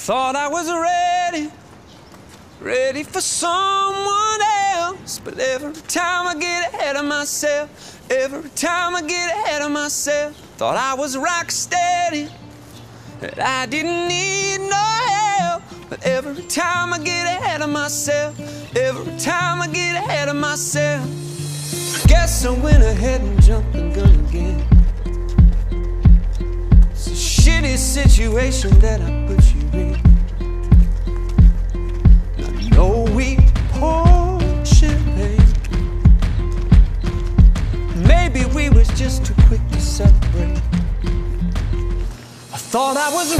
Thought I was ready for someone else. But every time I get ahead of myself, every time I get ahead of myself, thought I was rock steady, that I didn't need no help. But every time I get ahead of myself, every time I get ahead of myself, guess I went ahead and jumped the gun again. It's a shitty situation that I put you in. I know we poured champagne, maybe we was just too quick to separate. I thought I was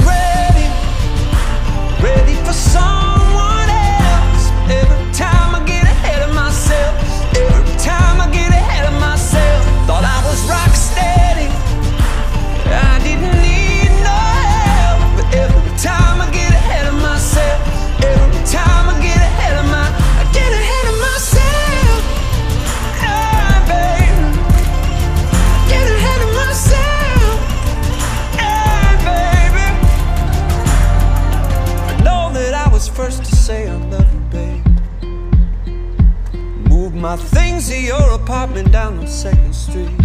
ready for someone else. Every time I get ahead of myself, every time I get ahead of myself, thought I was rock steady, I didn't need no help. But every time I get ahead of myself, every time I get ahead of myself, ah, baby, get ahead of myself, ah, baby. I know that I was first to say I love you, babe. Moved my things to your apartment down on 2nd Street,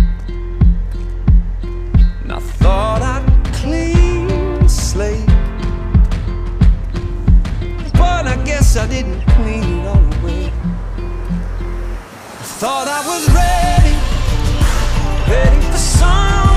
and I thought I'd clean the slate, but I guess I didn't clean it all away. I thought I was ready for some